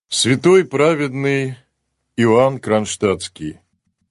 Святой праведный Иоанн Кронштадтский.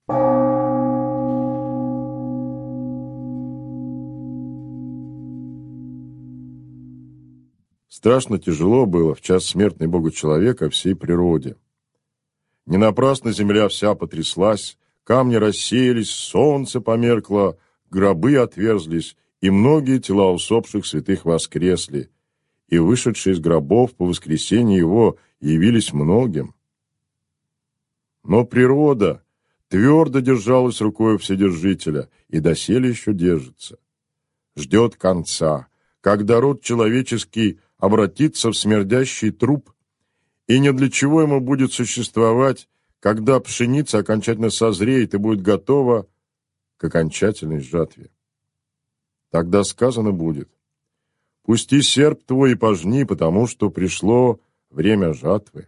Страшно тяжело было в час смертный Богу человека всей природе. Не напрасно земля вся потряслась, камни рассеялись, солнце померкло, гробы отверзлись, и многие тела усопших святых воскресли, и вышедшие из гробов по воскресении его явились многим. Но природа твердо держалась рукой Вседержителя и доселе еще держится. Ждет конца, когда род человеческий обратится в смердящий труп, и не для чего ему будет существовать, когда пшеница окончательно созреет и будет готова к окончательной жатве. Тогда сказано будет: «Пусти серп твой и пожни, потому что пришло время жатвы».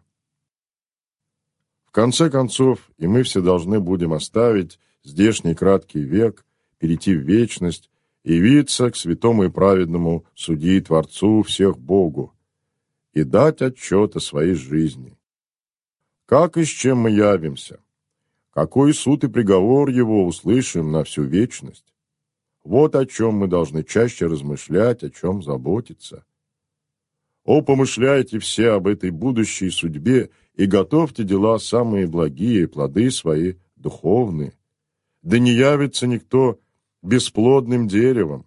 В конце концов, и мы все должны будем оставить здешний краткий век, перейти в вечность и явиться к святому и праведному Судьи и Творцу всех Богу и дать отчет о своей жизни. Как и с чем мы явимся? Какой суд и приговор его услышим на всю вечность? Вот о чем мы должны чаще размышлять, о чем заботиться. О, помышляйте все об этой будущей судьбе и готовьте дела самые благие, плоды свои духовные. Да не явится никто бесплодным деревом.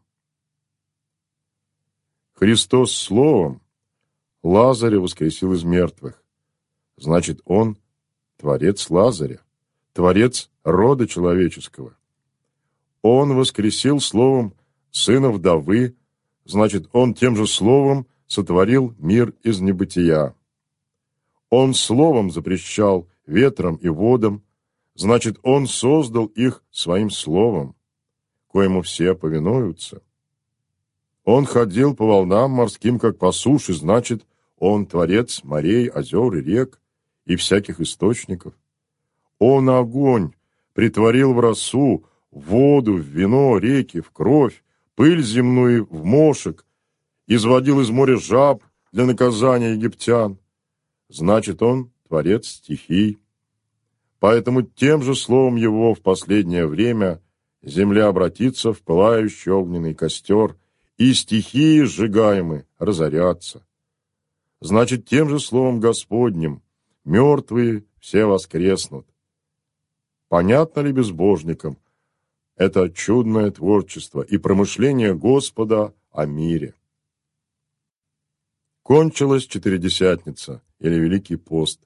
Христос Словом Лазаря воскресил из мертвых. Значит, Он Творец Лазаря, Творец рода человеческого. Он воскресил Словом сына вдовы, значит, Он тем же Словом сотворил мир из небытия. Он Словом запрещал ветрам и водам, значит, Он создал их Своим Словом, коему все повинуются. Он ходил по волнам морским, как по суше, значит, Он Творец морей, озер и рек и всяких источников. Он огонь притворил в росу, в воду, в вино, реки, в кровь, пыль земную в мошек, изводил из моря жаб для наказания египтян. Значит, Он Творец стихий. Поэтому тем же словом Его в последнее время земля обратится в пылающий огненный костер, и стихии сжигаемые разорятся. Значит, тем же словом Господним мертвые все воскреснут. Понятно ли безбожникам это чудное творчество и промышление Господа о мире? Кончилась Четыредесятница или Великий пост.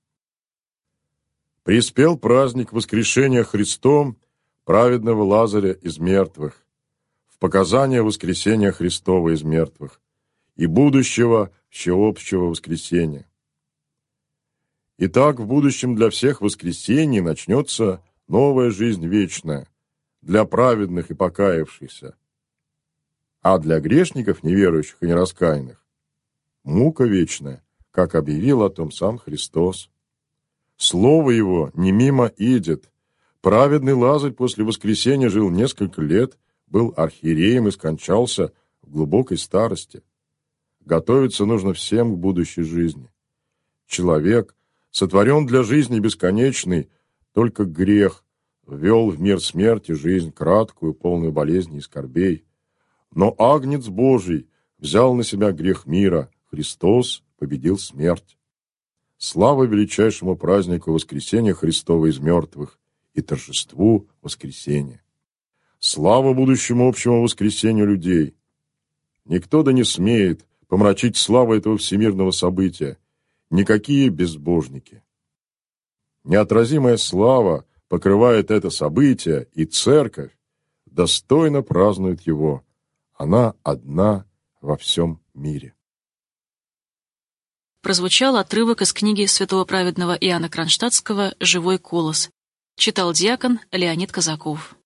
Приспел праздник воскрешения Христом праведного Лазаря из мертвых, в показание воскресения Христова из мертвых и будущего всеобщего воскресения. Итак, в будущем для всех воскресений начнется новая жизнь вечная, для праведных и покаявшихся, а для грешников, неверующих и нераскаянных, мука вечная, как объявил о том сам Христос. Слово Его не мимо идет. Праведный Лазарь после воскресения жил несколько лет, был архиереем и скончался в глубокой старости. Готовиться нужно всем к будущей жизни. Человек сотворен для жизни бесконечной, только грех ввел в мир смерти жизнь краткую, полную болезней и скорбей. Но Агнец Божий взял на себя грех мира, Христос победил смерть. Слава величайшему празднику воскресения Христова из мертвых и торжеству воскресения! Слава будущему общему воскресению людей! Никто да не смеет помрачить славу этого всемирного события, никакие безбожники. Неотразимая слава покрывает это событие, и Церковь достойно празднует его. Она одна во всем мире. Прозвучал отрывок из книги святого праведного Иоанна Кронштадтского «Живой колос». Читал диакон Леонид Казаков.